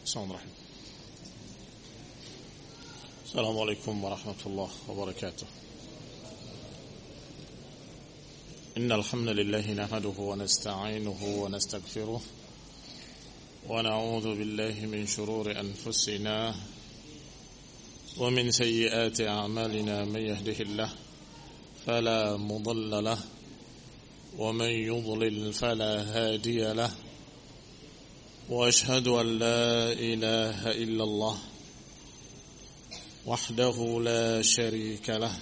Bismillahirrahmanirrahim. Assalamualaikum warahmatullahi wabarakatuh. Innal hamdalillah nahmaduhu wa nasta'inuhu wa nastaghfiruh wa na'udzu billahi min shururi anfusina wa min sayyiati a'malina may yahdihillahu fala mudilla lahu wa man yudlil fala hadiya lahu wa ashhadu an la ilaha illallah وحده لا شريك له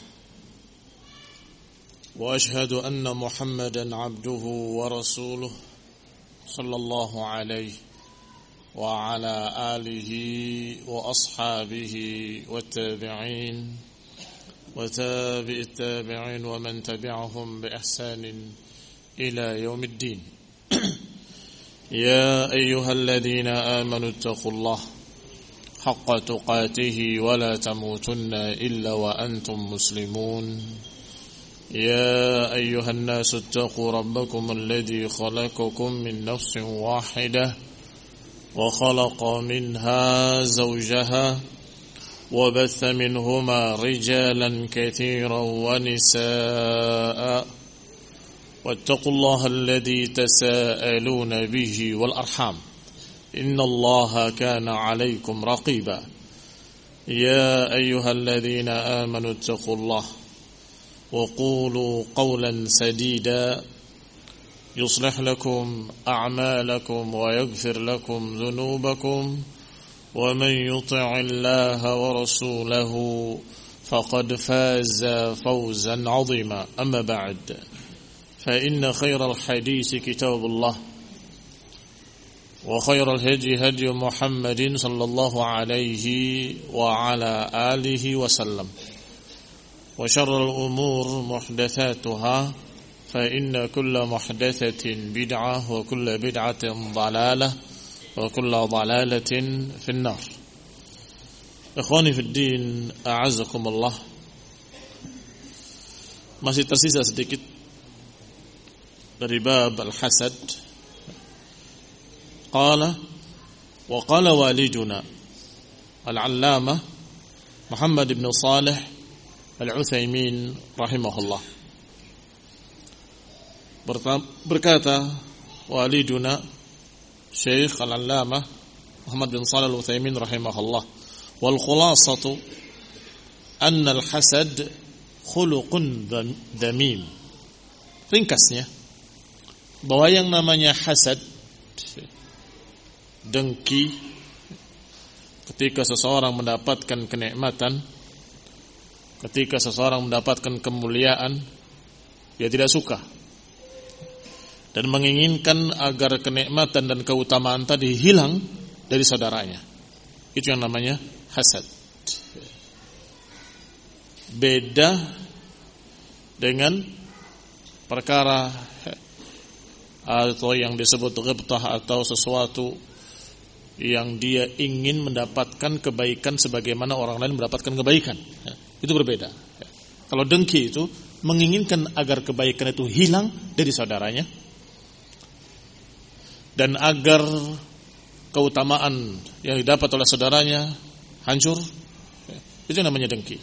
وأشهد أن محمدا عبده ورسوله صلى الله عليه وعلى آله وأصحابه والتابعين وتابع التابعين ومن تبعهم بإحسان إلى يوم الدين يا أيها الذين آمنوا اتقوا الله حق تقاته ولا تموتن إلا وأنتم مسلمون يا أيها الناس اتقوا ربكم الذي خلقكم من نفس واحدة وخلق منها زوجها وبث منهما رجالا كثيرا ونساء واتقوا الله الذي تساءلون به والأرحام إن الله كان عليكم رقيبا يا أيها الذين آمنوا اتقوا الله وقولوا قولا سديدا يصلح لكم أعمالكم ويغفر لكم ذنوبكم ومن يطع الله ورسوله فقد فاز فوزا عظيما أما بعد فإن خير الحديث كتاب الله وخير الهدي هدي محمد صلى الله عليه وعلى آله وسلم وشر الأمور محدثاتها فإن كل محدثة بدعة وكل بدعة ضلالة وكل ضلالة في النار. Ikhwani fi din, a'azzakumullah. Masih tersisa sedikit dari bab al-hasad. Qala wa qala waliduna al-allamah Muhammad ibn Salih al-Utsaimin rahimahullah, berkata waliduna Syekh al-allamah Muhammad bin Salih al-Utsaimin rahimahullah, wal khulasatu anna al-hasad khuluqun dhamim. Ringkasnya bahwa yang namanya hasad, dengki, ketika seseorang mendapatkan kenikmatan, ketika seseorang mendapatkan kemuliaan, dia tidak suka dan menginginkan agar kenikmatan dan keutamaan tadi hilang dari saudaranya. Itu yang namanya hasad. Beda dengan perkara atau yang disebut ghibtah atau sesuatu yang dia ingin mendapatkan kebaikan sebagaimana orang lain mendapatkan kebaikan. Itu berbeda. Kalau dengki itu menginginkan agar kebaikan itu hilang dari saudaranya dan agar keutamaan yang didapat oleh saudaranya hancur. Itu namanya dengki.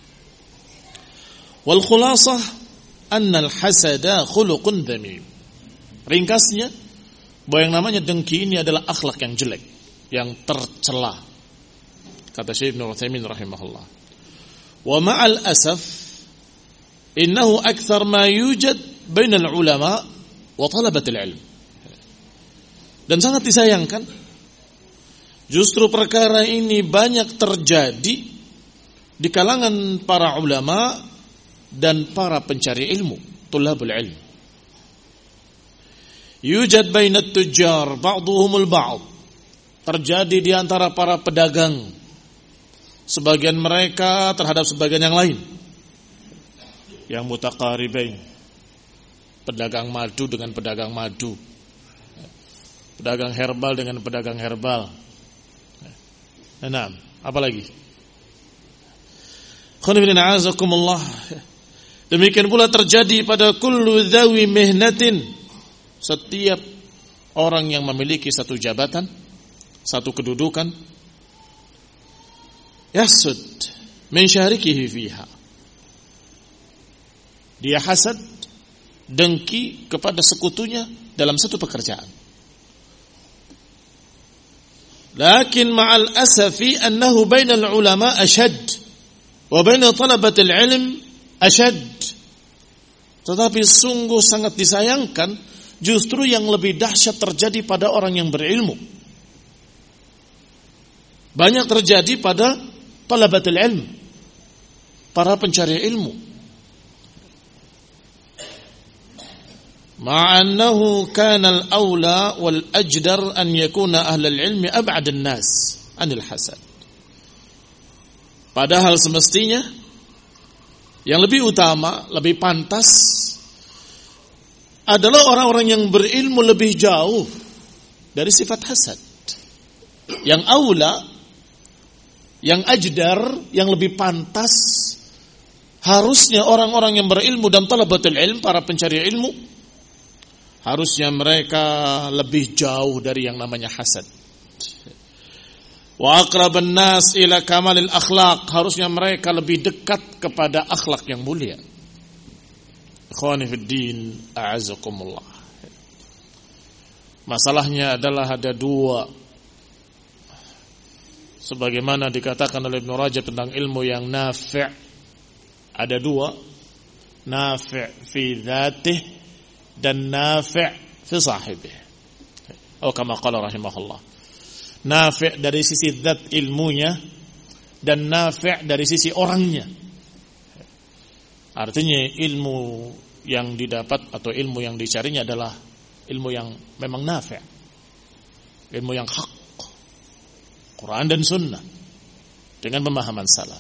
Wal khulasah anna al-hasada khuluqun dhamim. Ringkasnya bahwa yang namanya dengki ini adalah akhlak yang jelek, yang tercela, kata Syekh Ibnu Utsaimin rahimahullah. Wa ma'al asaf innahu akthar ma yujad bainal ulama wa talabatil ilm. Dan sangat disayangkan justru perkara ini banyak terjadi di kalangan para ulama dan para pencari ilmu, tulabul ilm. Yujad bainat tujjar ba'dhuhumul ba'd. Terjadi di antara para pedagang, sebagian mereka terhadap sebagian yang lain. Yang mutaqaribain, pedagang madu dengan pedagang madu, pedagang herbal dengan pedagang herbal. Nah, apa lagi? Khonifidina azakumullah. Demikian pula terjadi pada kullu dhawi mihnatin, setiap orang yang memiliki satu jabatan, satu kedudukan, yahsud min syarikihi fiha. Dia hasad, dengki kepada sekutunya dalam satu pekerjaan. Lakin ma'al asafi annahu bainal ulama ashad wa bainal talabatil ilm ashad. Tetapi sungguh sangat disayangkan, justru yang lebih dahsyat terjadi pada orang yang berilmu. Banyak terjadi pada talabatul ilm, para pencari ilmu. Ma'annahu kana al-awla wal ajdar an yakuna ahlul ilmi ab'ad an-nas anil hasad. Padahal semestinya yang lebih utama, lebih pantas adalah orang-orang yang berilmu lebih jauh dari sifat hasad. Yang aula, yang ajdar, yang lebih pantas, harusnya orang-orang yang berilmu dan talabatul ilm, para pencari ilmu, harusnya mereka lebih jauh dari yang namanya hasad. Wa aqraban nas ila kamalil akhlaq, harusnya mereka lebih dekat kepada akhlak yang mulia. Ikhwani fid din, a'azakumullah. Masalahnya adalah ada dua, sebagaimana dikatakan oleh Ibnu Rajab tentang ilmu yang nafi'. Ada dua, nafi' fi dzatih dan nafi' fi sahibih. Oh, kama qala rahimahullah. Nafi' dari sisi zat ilmunya dan nafi' dari sisi orangnya. Artinya ilmu yang didapat atau ilmu yang dicarinya adalah ilmu yang memang nafi', ilmu yang hak, Quran dan sunnah dengan pemahaman salaf.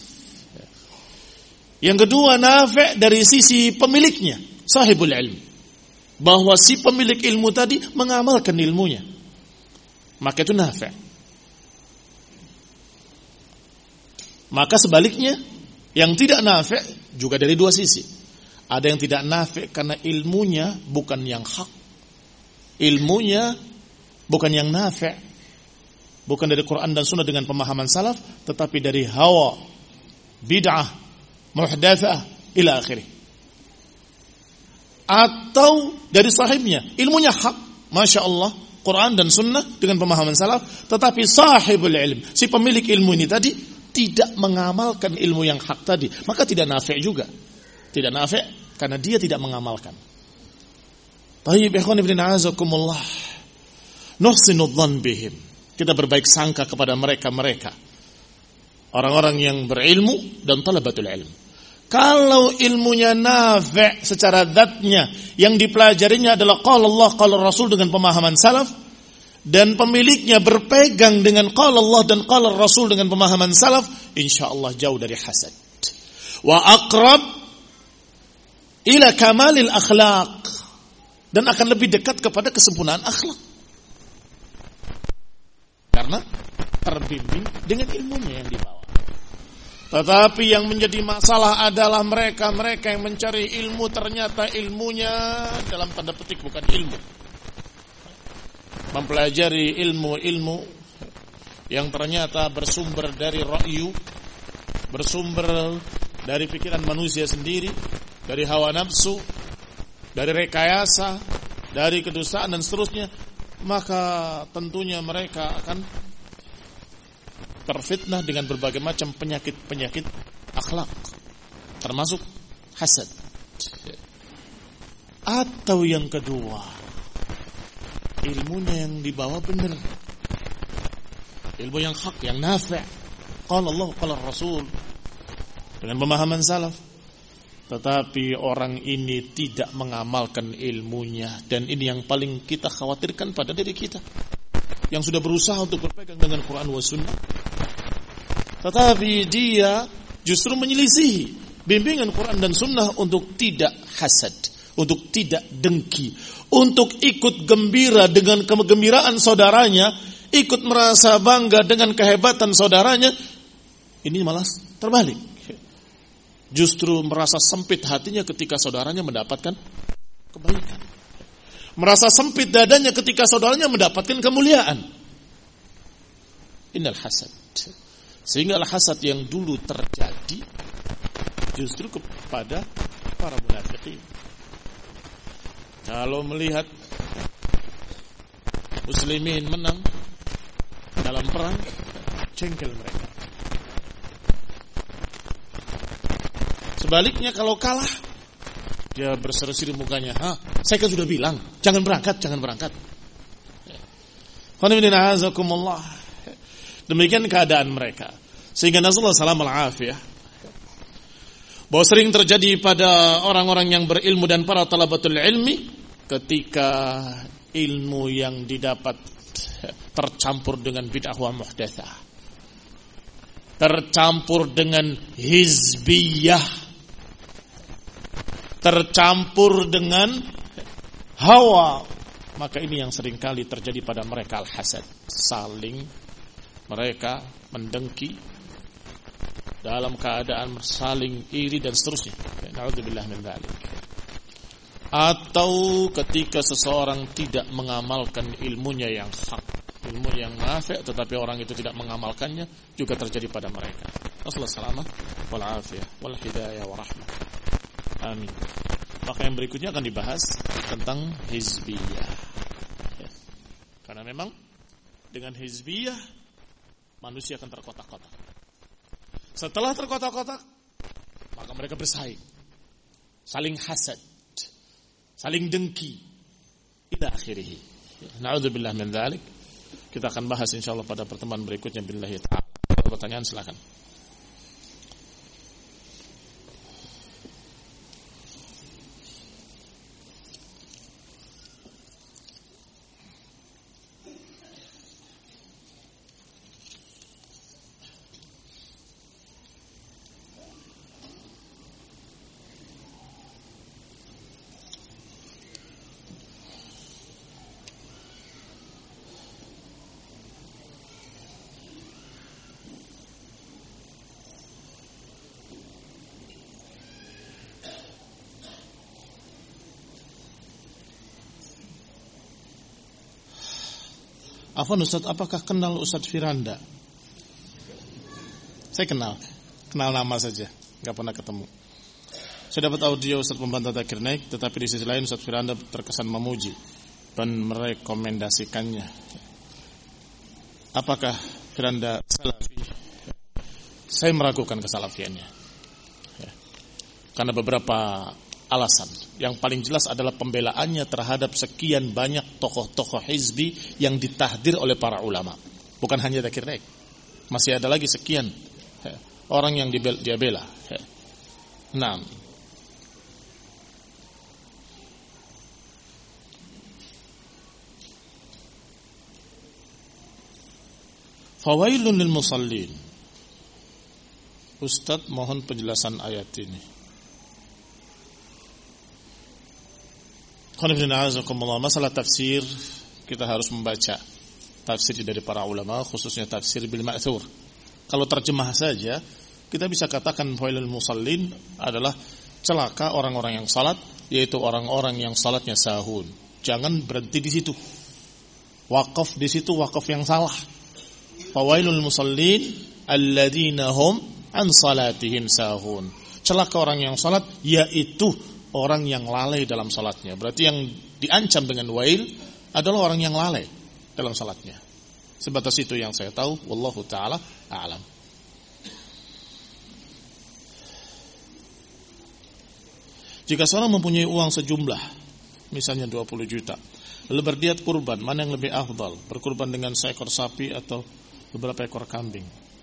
Yang kedua, nafi' dari sisi pemiliknya, sahibul ilm, bahwa si pemilik ilmu tadi mengamalkan ilmunya, maka itu nafi'. Maka sebaliknya, yang tidak nafi' juga dari dua sisi. Ada yang tidak nafi' karena ilmunya bukan yang hak, ilmunya bukan yang nafi', bukan dari Quran dan sunnah dengan pemahaman salaf, tetapi dari hawa, bid'ah, muhdatsah ila akhirih. Atau dari sahibnya, ilmunya hak, Masya Allah, Quran dan sunnah dengan pemahaman salaf, tetapi sahibul ilm, si pemilik ilmu ini tadi tidak mengamalkan ilmu yang hak tadi, maka tidak nafi' juga. Tidak nafi' karena dia tidak mengamalkan. Tayyib ikhwan ibn a'azakumullah, nuhsinu dhann bihim, kita berbaik sangka kepada mereka-mereka, orang-orang yang berilmu dan talabatul ilm. Kalau ilmunya nafi' secara zatnya, yang dipelajarinya adalah qala Allah, qala Rasul dengan pemahaman salaf, dan pemiliknya berpegang dengan qala Allah dan qala Rasul dengan pemahaman salaf, insyaallah jauh dari hasad. Wa aqrab ila kamalil akhlaq, dan akan lebih dekat kepada kesempurnaan akhlak. Karena terbimbing dengan ilmunya yang dibawa. Tetapi yang menjadi masalah adalah mereka yang mencari ilmu, ternyata ilmunya dalam tanda petik bukan ilmu. Mempelajari ilmu-ilmu yang ternyata bersumber dari ra'yu, bersumber dari pikiran manusia sendiri, dari hawa nafsu, dari rekayasa, dari kedustaan dan seterusnya, maka tentunya mereka akan terfitnah dengan berbagai macam penyakit-penyakit akhlak, termasuk hasad. Atau yang kedua, ilmunya yang dibawa benar, ilmu yang hak, yang nafi', qala Allah, qala Rasul dengan pemahaman salaf, tetapi orang ini tidak mengamalkan ilmunya. Dan ini yang paling kita khawatirkan pada diri kita, yang sudah berusaha untuk berpegang dengan Quran wa sunnah, tetapi dia justru menyelisihi bimbingan Quran dan sunnah untuk tidak hasad, untuk tidak dengki, untuk ikut gembira dengan kegembiraan saudaranya, ikut merasa bangga dengan kehebatan saudaranya. Ini malah terbalik, justru merasa sempit hatinya ketika saudaranya mendapatkan kebaikan, merasa sempit dadanya ketika saudaranya mendapatkan kemuliaan. innal hasad. Sehingga al-hasad yang dulu terjadi justru kepada para munafikin. Kalau melihat muslimin menang dalam perang, jengkel mereka. Sebaliknya kalau kalah, dia berseri-seri mukanya. Saya kan sudah bilang, jangan berangkat. Demikian keadaan mereka. Sehingga Nasallahu salam al-afiyah, bahwa sering terjadi pada orang-orang yang berilmu dan para talabatul ilmi, ketika ilmu yang didapat tercampur dengan bid'ah wa muhdatsah, tercampur dengan hizbiyah, tercampur dengan hawa, maka ini yang seringkali terjadi pada mereka al-hasad. Saling mereka mendengki dalam keadaan saling iri dan seterusnya. Na'udzubillah min dzalik. Atau ketika seseorang tidak mengamalkan ilmunya yang hak, ilmu yang nafi', tetapi orang itu tidak mengamalkannya, juga terjadi pada mereka. Wassalamu wal afiyah wal hidayah wa rahmah. Amin. Maka yang berikutnya akan dibahas tentang hizbiyah. Ya. Karena memang dengan hizbiyah manusia akan terkotak-kotak. Setelah terkotak-kotak, maka mereka bersaing, saling hasad, saling dengki, ila akhirih. Na'udzubillah min dzalik. Kita akan bahas insyaallah pada pertemuan berikutnya billahi ta'ala. Kalau pertanyaan silakan. Afwan Ustaz, apakah kenal Ustaz Firanda? Saya kenal nama saja, nggak pernah ketemu. Saya dapat audio Ustaz pembantah Zakir Naik, tetapi di sisi lain Ustaz Firanda terkesan memuji dan merekomendasikannya. Apakah Firanda salafi? Saya meragukan kesalafiannya, karena beberapa alasan. Yang paling jelas adalah pembelaannya terhadap sekian banyak tokoh-tokoh hizbi yang ditahdir oleh para ulama. Bukan hanya Zakir Naik, masih ada lagi sekian orang yang dia bela. Naam. Fawailun lil musallin. Ustaz, mohon penjelasan ayat ini. Masalah tafsir, kita harus membaca tafsir dari para ulama, khususnya tafsir bil ma'thur. Kalau terjemah saja, kita bisa katakan fawailul musallin adalah celaka orang-orang yang salat, yaitu orang-orang yang salatnya sahun. Jangan berhenti di situ. Wakaf di situ, wakaf yang salah. Fawailul musallin alladzina hum an salatihim sahun. Celaka orang yang salat, yaitu orang yang lalai dalam salatnya. Berarti yang diancam dengan wail adalah orang yang lalai dalam salatnya. Sebatas itu yang saya tahu. Wallahu ta'ala a'lam. Jika seorang mempunyai uang sejumlah, misalnya 20 juta, lalu berniat kurban, mana yang lebih afdal? Berkurban dengan seekor sapi atau beberapa ekor kambing?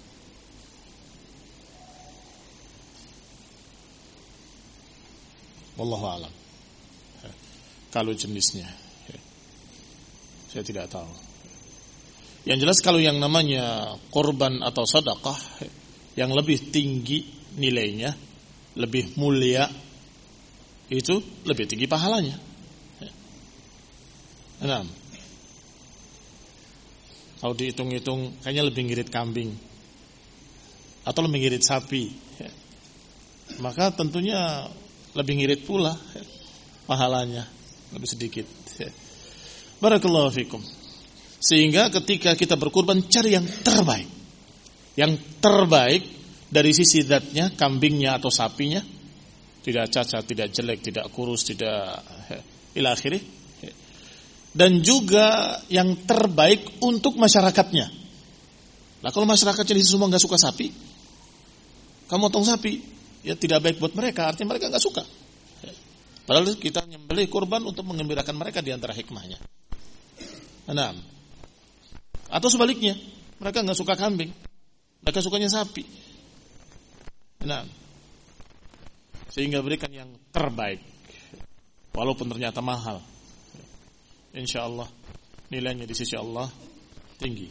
Wallahu a'lam. Kalau jenisnya saya tidak tahu. Yang jelas kalau yang namanya korban atau sedekah yang lebih tinggi nilainya, lebih mulia, itu lebih tinggi pahalanya. Nah, kalau dihitung-hitung kayaknya lebih ngirit kambing atau lebih ngirit sapi, maka tentunya lebih ngirit pula pahalanya, lebih sedikit. Barakallahu fikum. Sehingga ketika kita berkurban, cari yang terbaik. Yang terbaik dari sisi zatnya, kambingnya atau sapinya, tidak cacat, tidak jelek, tidak kurus, tidak ila akhirih. Dan juga yang terbaik untuk masyarakatnya. Nah, kalau masyarakatnya semua nggak suka sapi, kamu potong sapi, ya tidak baik buat mereka. Artinya mereka nggak suka. Padahal kita menyembelih kurban untuk mengembirakan mereka di antara hikmahnya. Nah, atau sebaliknya, mereka nggak suka kambing, mereka sukanya sapi. Nah, sehingga berikan yang terbaik, walaupun ternyata mahal. Insya Allah nilainya di sisi Allah tinggi.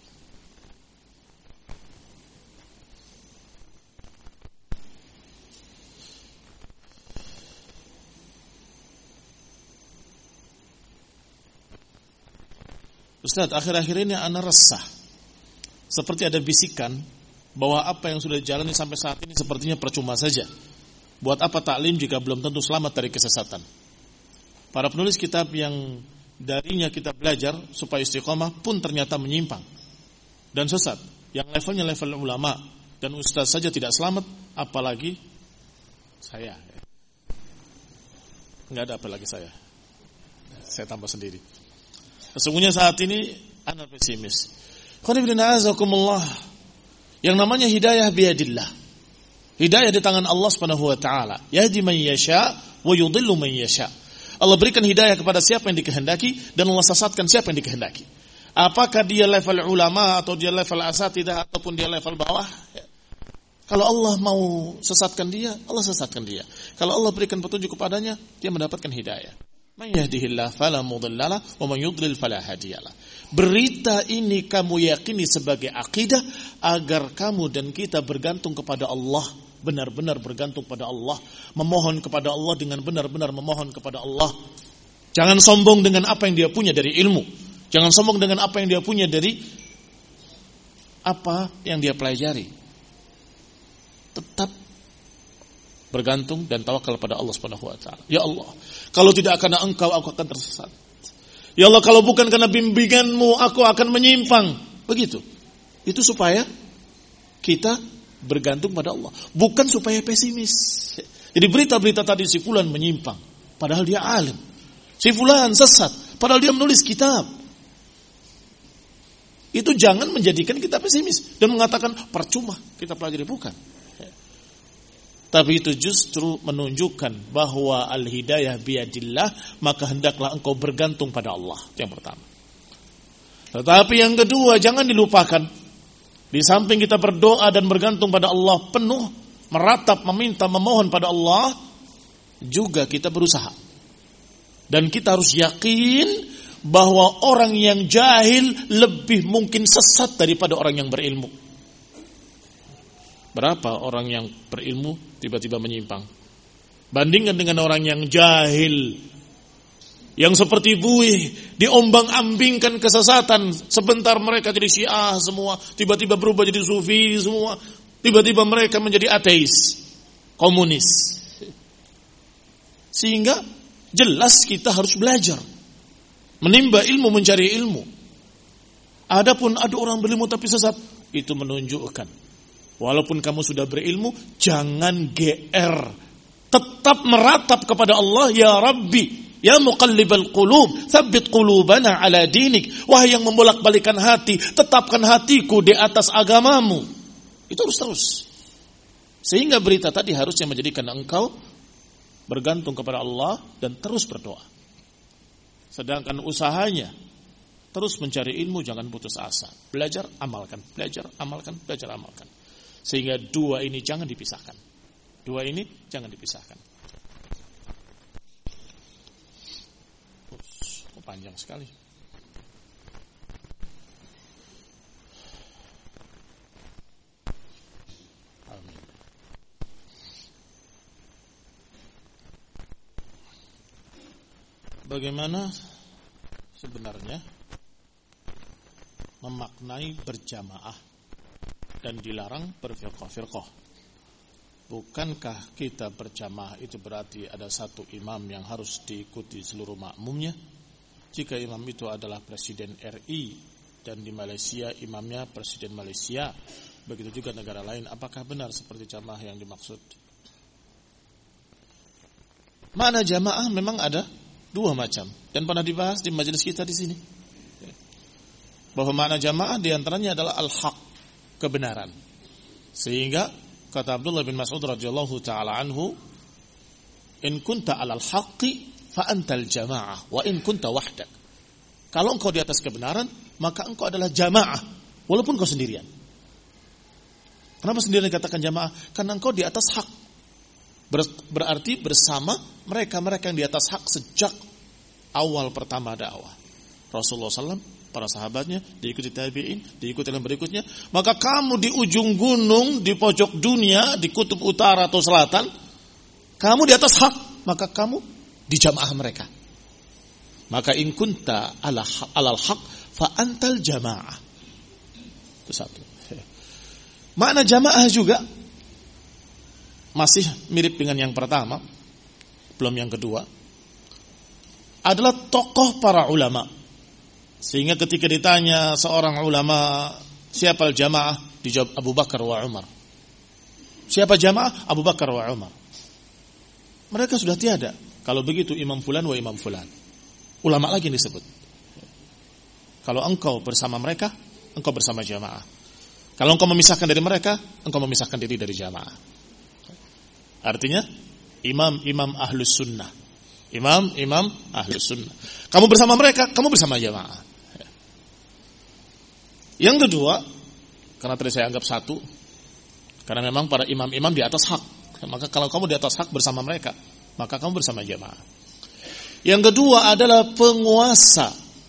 Ustaz, akhir-akhir ini ana resah. Seperti ada bisikan bahwa apa yang sudah dijalani sampai saat ini sepertinya percuma saja. Buat apa taklim jika belum tentu selamat dari kesesatan? Para penulis kitab yang darinya kita belajar supaya istiqomah pun ternyata menyimpang dan sesat. Yang levelnya level ulama dan ustaz saja tidak selamat, apalagi saya. Enggak ada apalagi saya. Saya tambah sendiri. Sesungguhnya saat ini ana pesimis. Yang namanya hidayah biadillah. Hidayah di tangan Allah Subhanahu wa taala. Yahdi man yasha wa yudhillu man yasha. Allah berikan hidayah kepada siapa yang dikehendaki dan Allah sesatkan siapa yang dikehendaki. Apakah dia level ulama atau dia level asatidah ataupun dia level bawah? Kalau Allah mau sesatkan dia, Allah sesatkan dia. Kalau Allah berikan petunjuk kepadanya, dia mendapatkan hidayah. Man yahdihillah fala mudhillalah wa man yudlil fala hadiyalah. Berita ini kamu yakini sebagai akidah agar kamu dan kita bergantung kepada Allah, benar-benar bergantung pada Allah, memohon kepada Allah dengan benar-benar memohon kepada Allah. Jangan sombong dengan apa yang dia punya dari ilmu. Jangan sombong dengan apa yang dia punya dari apa yang dia pelajari. Tetap bergantung dan tawakal pada Allah Subhanahu wa taala. Ya Allah, kalau tidak karena Engkau aku akan tersesat. Ya Allah, kalau bukan karena bimbinganmu aku akan menyimpang. Begitu. Itu supaya kita bergantung pada Allah, bukan supaya pesimis. Jadi berita-berita tadi si fulan menyimpang, padahal dia alim. Si fulan sesat, padahal dia menulis kitab. Itu jangan menjadikan kita pesimis dan mengatakan percuma kita pelajari, bukan. Tapi itu justru menunjukkan bahwa al-hidayah biadillah, maka hendaklah engkau bergantung pada Allah. Yang pertama. Tetapi yang kedua, jangan dilupakan. Di samping kita berdoa dan bergantung pada Allah penuh, meratap, meminta, memohon pada Allah, juga kita berusaha. Dan kita harus yakin bahwa orang yang jahil lebih mungkin sesat daripada orang yang berilmu. Berapa orang yang berilmu tiba-tiba menyimpang? Bandingkan dengan orang yang jahil, yang seperti buih, diombang-ambingkan kesesatan. Sebentar mereka jadi Syiah semua, tiba-tiba berubah jadi Sufi semua, tiba-tiba mereka menjadi ateis, komunis. Sehingga jelas kita harus belajar, menimba ilmu, mencari ilmu. Adapun ada orang berilmu tapi sesat, itu menunjukkan walaupun kamu sudah berilmu, jangan GR. Tetap meratap kepada Allah, ya Rabbi, ya muqallibal qulub, tsabbit qulubana ala dinik. Wahai yang membolak-balikan hati, tetapkan hatiku di atas agamamu. Itu harus terus. Sehingga berita tadi harusnya menjadikan engkau bergantung kepada Allah dan terus berdoa. Sedangkan usahanya terus mencari ilmu, jangan putus asa. Belajar, amalkan, belajar, amalkan, belajar, amalkan. Sehingga dua ini jangan dipisahkan. Dua ini jangan dipisahkan. Panjang sekali. Amin. Bagaimana sebenarnya memaknai berjamaah dan dilarang berfirqah-firqah? Bukankah kita berjamaah itu berarti ada satu imam yang harus diikuti seluruh makmumnya? jika imam itu adalah presiden RI dan di Malaysia imamnya presiden Malaysia, begitu juga negara lain, apakah benar seperti jamaah yang dimaksud? Makna jamaah memang ada dua macam dan pernah dibahas di majelis kita di sini. Bahwa makna jamaah diantaranya adalah al-haq, kebenaran. Sehingga kata Abdullah bin Mas'ud radhiyallahu taala anhu, "In kunta 'alal haqqi fa antal jamaah wa in kunta wahdak." Kalau engkau di atas kebenaran, maka engkau adalah jamaah walaupun kau sendirian. Kenapa sendirian dikatakan jamaah? Karena engkau di atas hak. Berarti bersama mereka-mereka yang di atas hak sejak awal pertama dakwah. Rasulullah SAW, para sahabatnya, diikuti tabi'in, diikuti yang berikutnya. Maka kamu di ujung gunung, di pojok dunia, di kutub utara atau selatan, kamu di atas hak, maka kamu di jamaah mereka. Maka in kunta alal haq fa antal jamaah. Itu satu. Makna jamaah juga masih mirip dengan yang pertama, belum yang kedua, adalah tokoh para ulama. Sehingga ketika ditanya seorang ulama, siapa jamaah? Dijawab Abu Bakar wa Umar. Siapa jamaah? Abu Bakar wa Umar. Mereka sudah tiada. Kalau begitu imam fulan wa imam fulan. Ulama lagi yang disebut. Kalau engkau bersama mereka, engkau bersama jamaah. Kalau engkau memisahkan dari mereka, engkau memisahkan diri dari jamaah. Artinya imam ahlus sunnah. Imam ahlus sunnah. Kamu bersama mereka, kamu bersama jamaah. Yang kedua, karena tadi saya anggap satu, karena memang para imam-imam di atas hak. Maka kalau kamu di atas hak bersama mereka, maka kamu bersama jamaah. Yang kedua adalah penguasa.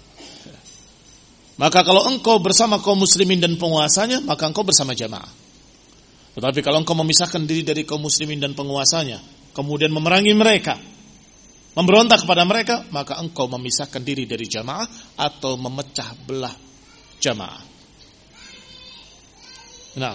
Maka kalau engkau bersama kaum muslimin dan penguasanya, maka engkau bersama jamaah. Tetapi kalau engkau memisahkan diri dari kaum muslimin dan penguasanya, kemudian memerangi mereka, memberontak kepada mereka, maka engkau memisahkan diri dari jamaah atau memecah belah jamaah. Nah,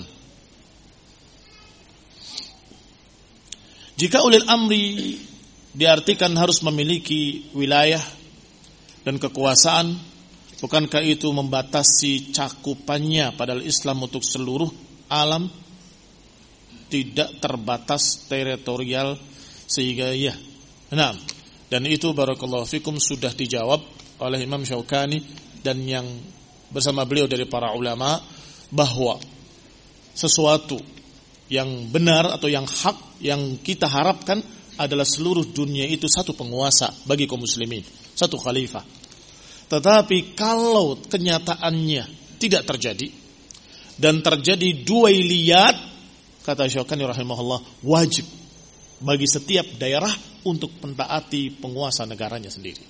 jika ulil amri diartikan harus memiliki wilayah dan kekuasaan, bukankah itu membatasi cakupannya padahal Islam untuk seluruh alam? Tidak terbatas teritorial sehingga ya. Nah, dan itu barakallahu fikum sudah dijawab oleh Imam Syaukani dan yang bersama beliau dari para ulama bahwa sesuatu yang benar atau yang hak yang kita harapkan adalah seluruh dunia itu satu penguasa bagi kaum muslimin, satu khalifah. Tetapi kalau kenyataannya tidak terjadi dan terjadi duailiyat, kata Syaukani rahimahullah, wajib bagi setiap daerah untuk mentaati penguasa negaranya sendiri.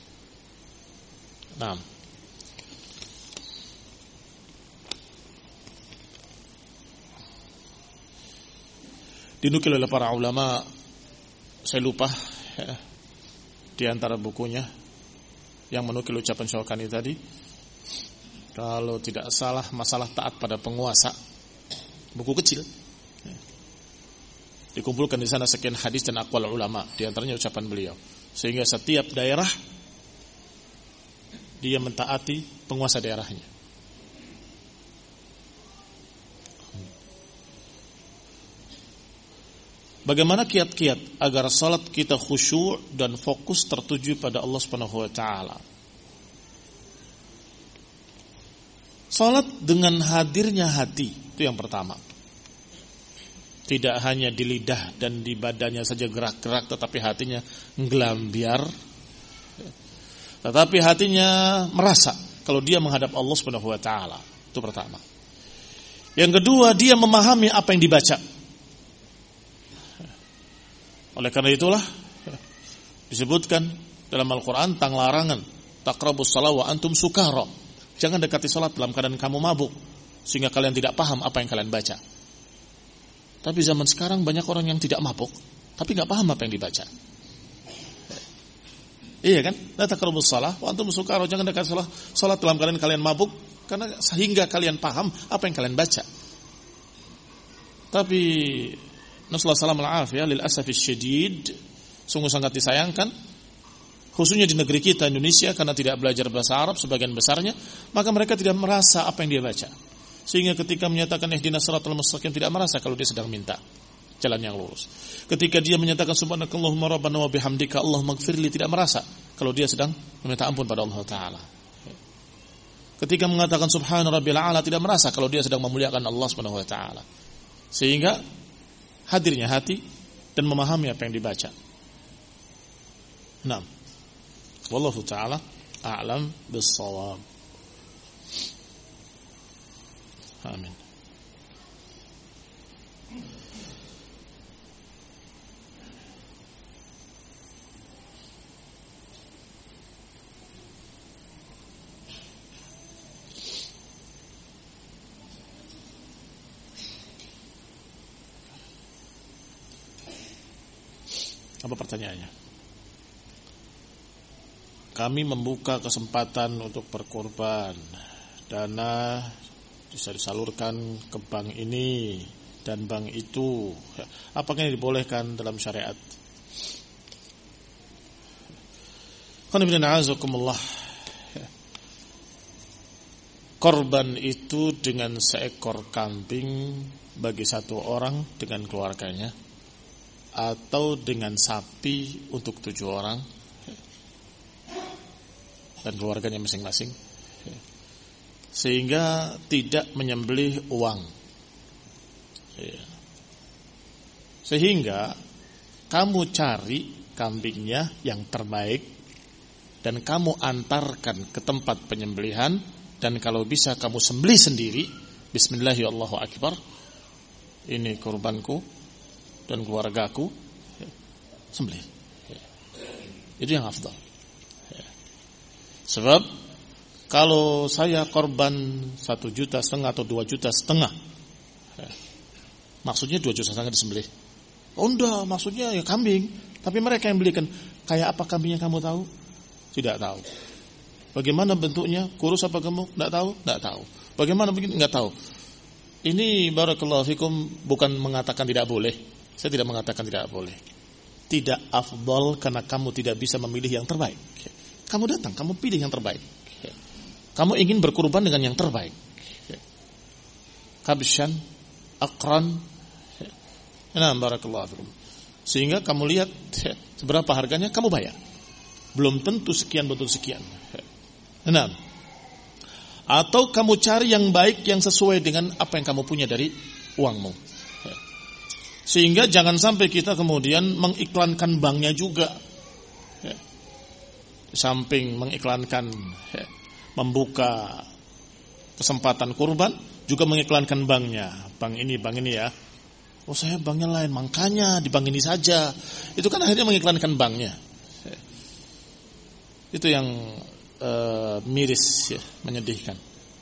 Nah, dinukil oleh para ulama, saya lupa ya, di antara bukunya yang menukil ucapan Syaukani tadi, kalau tidak salah masalah taat pada penguasa, buku kecil. Dikumpulkan di sana sekian hadis dan aqwal ulama, di antaranya ucapan beliau. Sehingga setiap daerah dia mentaati penguasa daerahnya. Bagaimana kiat-kiat agar salat kita khusyuk dan fokus tertuju pada Allah Subhanahu wa taala? Salat dengan hadirnya hati, itu yang pertama. Tidak hanya di lidah dan di badannya saja gerak-gerak, tetapi hatinya nggelambiar. Tetapi hatinya merasa kalau dia menghadap Allah Subhanahu wa taala. Itu pertama. Yang kedua, dia memahami apa yang dibaca. Oleh karena itulah disebutkan dalam Al-Qur'an tentang larangan taqrabus shalah wa antum sukara. Jangan dekati salat dalam keadaan kamu mabuk sehingga kalian tidak paham apa yang kalian baca. Tapi zaman sekarang banyak orang yang tidak mabuk, tapi nggak paham apa yang dibaca. Iya kan? La taqrabus shalah wa antum sukara. Jangan dekat salat dalam keadaan kalian mabuk, karena sehingga kalian paham apa yang kalian baca. Tapi Nasallahu alaihi wasallam lil asafi syadid, sungguh sangat disayangkan khususnya di negeri kita Indonesia, karena tidak belajar bahasa Arab sebagian besarnya, maka mereka tidak merasa apa yang dia baca. Sehingga ketika menyatakan ihdinas siratal mustaqim, tidak merasa kalau dia sedang minta jalan yang lurus. Ketika dia menyatakan subhanakallahumma rabbana wa bihamdika Allahumma ighfirli, tidak merasa kalau dia sedang meminta ampun pada Allah Ta'ala. Ketika mengatakan subhana rabbil a'la, tidak merasa kalau dia sedang memuliakan Allah Subhanahu wa taala. Sehingga hadirnya hati dan memahami apa yang dibaca. Naam. Wallahu ta'ala a'lam bis-shawab. Amin. Apa pertanyaannya? Kami membuka kesempatan untuk berkorban. Dana bisa disalurkan ke bank ini dan bank itu. Apakah ini dibolehkan dalam syariat? Korban itu dengan seekor kambing bagi satu orang dengan keluarganya, atau dengan sapi untuk 7 orang dan keluarganya masing-masing, sehingga tidak menyembelih uang, sehingga kamu cari kambingnya yang terbaik dan kamu antarkan ke tempat penyembelihan, dan kalau bisa kamu sembelih sendiri. Bismillahirrahmanirrahim, Allahu Akbar, ini kurbanku dan keluargaku, sembelih. Itu yang afdal. Sebab kalau saya korban 1,5 juta atau 2,5 juta, maksudnya 2,5 juta disembelih. Oh enggak, maksudnya ya kambing. Tapi mereka yang belikan. Kayak apa kambingnya kamu tahu? Tidak tahu. Bagaimana bentuknya? Kurus apa gemuk? Tidak tahu? Tidak tahu. Bagaimana begini? Tidak tahu. Ini barakallahu fikum bukan mengatakan tidak boleh. Saya tidak mengatakan tidak boleh. Tidak afdal karena kamu tidak bisa memilih yang terbaik. Kamu datang, kamu pilih yang terbaik. Kamu ingin berkurban dengan yang terbaik. Kabshan, akran. Nah, barakallahu fikum. Sehingga kamu lihat seberapa harganya, kamu bayar. Belum tentu sekian, betul sekian. Nah, atau kamu cari yang baik yang sesuai dengan apa yang kamu punya dari uangmu. Sehingga jangan sampai kita kemudian mengiklankan banknya juga. Samping mengiklankan membuka kesempatan kurban, juga mengiklankan banknya. Bank ini ya. Oh saya banknya lain, makanya di bank ini saja. Itu kan akhirnya mengiklankan banknya. Itu yang miris, menyedihkan.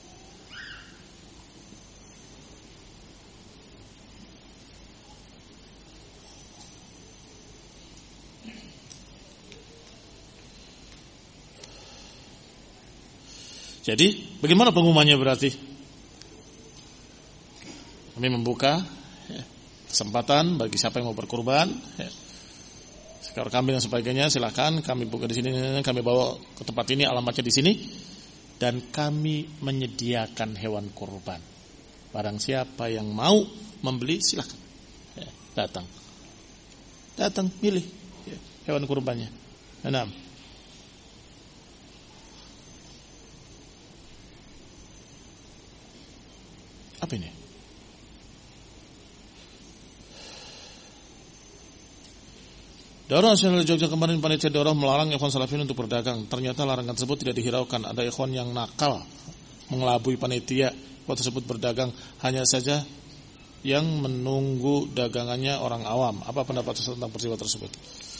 Jadi bagaimana pengumumannya berarti? Kami membuka kesempatan bagi siapa yang mau berkurban, seekor kambing dan sebagainya, silakan kami buka di sini, kami bawa ke tempat ini, alamatnya di sini, dan kami menyediakan hewan kurban. Barang siapa yang mau membeli silakan datang pilih hewan kurbannya. Enam. Apa ini? Daurah Nasional Jogja kemarin panitia daurah melarang ikhwan salafin untuk berdagang. Ternyata larangan tersebut tidak dihiraukan. Ada ikhwan yang nakal mengelabui panitia waktu tersebut berdagang, hanya saja yang menunggu dagangannya orang awam. Apa pendapat tentang peristiwa tersebut?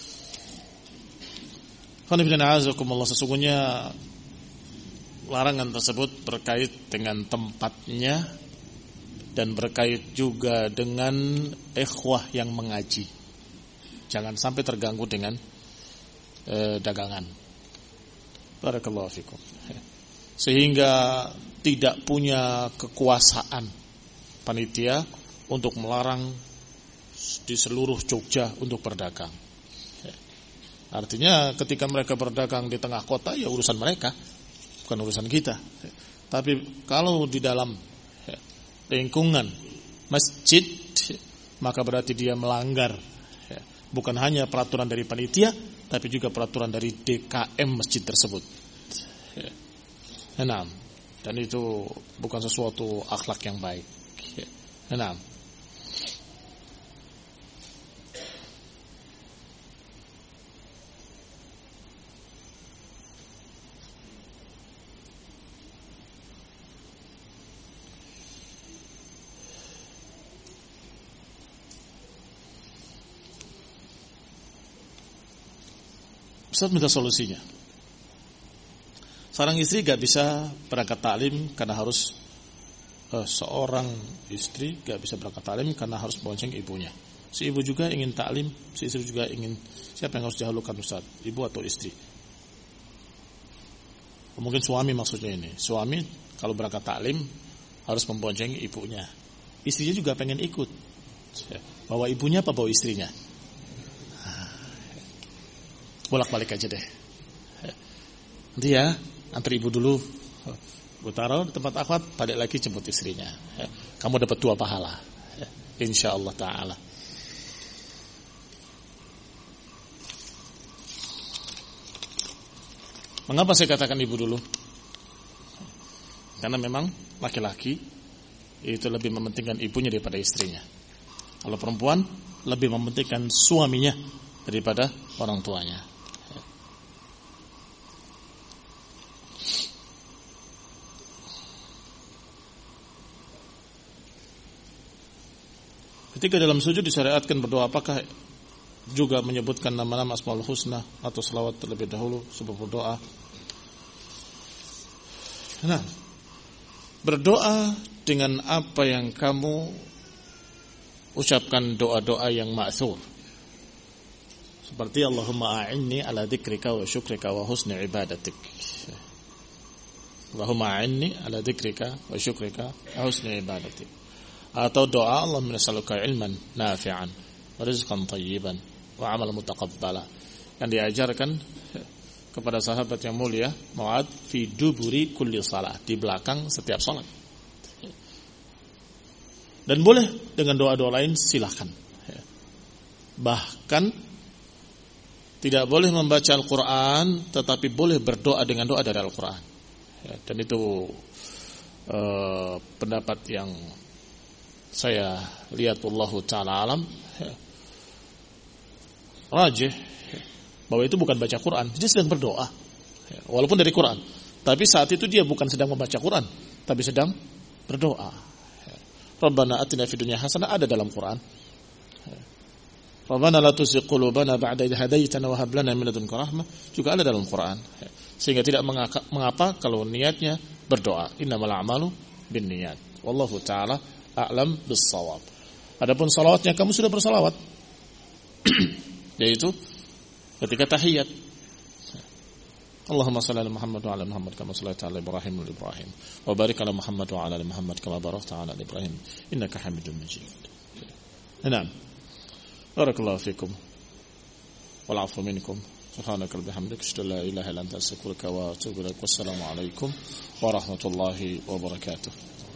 Sesungguhnya larangan tersebut berkait dengan tempatnya dan berkait juga dengan ikhwah yang mengaji. Jangan sampai terganggu dengan dagangan. Barakallahu fikum. Sehingga tidak punya kekuasaan panitia untuk melarang di seluruh Jogja untuk berdagang. Artinya ketika mereka berdagang di tengah kota, ya urusan mereka, bukan urusan kita. Tapi kalau di dalam lingkungan masjid, maka berarti dia melanggar bukan hanya peraturan dari panitia, tapi juga peraturan dari DKM masjid tersebut. Nah, dan itu bukan sesuatu akhlak yang baik. Nah, Ustaz minta solusinya. Seorang istri gak bisa berangkat taklim karena harus seorang istri gak bisa berangkat taklim karena harus bonceng ibunya. Si ibu juga ingin taklim, si istri juga ingin. Siapa yang harus dihulukan Ustaz? Ibu atau istri? Mungkin suami maksudnya ini. Suami kalau berangkat taklim harus membonceng ibunya. Istrinya juga pengen ikut. Bawa ibunya apa bawa istrinya? Bolak-balik aja deh. Nanti ya, antar ibu dulu. Gue taruh di tempat akhwat, balik lagi jemput istrinya. Kamu dapat 2 pahala. InsyaAllah ta'ala. Mengapa saya katakan ibu dulu? Karena memang laki-laki itu lebih mementingkan ibunya daripada istrinya. Kalau perempuan lebih mementingkan suaminya daripada orang tuanya. Ketika dalam sujud disyariatkan berdoa, apakah juga menyebutkan nama-nama Asmaul Husna atau selawat terlebih dahulu sebelum berdoa? Nah, berdoa dengan apa yang kamu ucapkan, doa-doa yang ma'thur. Seperti Allahumma a'inni ala dzikrika wa syukrika wa husni ibadatik. Allahumma a'inni ala dzikrika wa syukrika wa husni ibadatik. Atau doa Allahumma nas'aluka ilman nafi'an wa rizqan thayyiban wa amal mutaqabbala, yang diajarkan kepada sahabat yang mulia Mu'adz fi duburi kulli salat, di belakang setiap salat. Dan boleh dengan doa-doa lain, silahkan. Bahkan tidak boleh membaca Al-Quran, tetapi boleh berdoa dengan doa dari Al-Quran. Dan itu pendapat yang saya lihat wallahu ta'ala alam rajih, bahwa itu bukan baca Quran, dia sedang berdoa walaupun dari Quran, tapi saat itu dia bukan sedang membaca Quran, tapi sedang berdoa. Rabbana atina fid dunya hasanah ada dalam Quran. Rabbana la tuzigh qulubana ba'da idh hadaitana wa hab lana min ladunka rahmah juga ada dalam Quran. Sehingga tidak mengapa kalau niatnya berdoa. Innamal a'malu binniyat. Wallahu ta'ala a'lam bis-shawab. Adapun salawatnya, kamu sudah bersalawat. Yaitu ketika tahiyat. Allahumma shalli ala Muhammad wa ala Muhammad kama shallaita ala Ibrahim wa Ibrahim wa barik ala Muhammad wa ala Muhammad kama barakta ala Ibrahim innaka Hamidum Majid. Naam. Barakallahu fikum. Wal 'afwu minkum. Subhanaka bihamdika asyhadu an la ilaha illa anta astaghfiruka wa atubu ilaik. Wassalamu alaikum warahmatullahi wabarakatuh.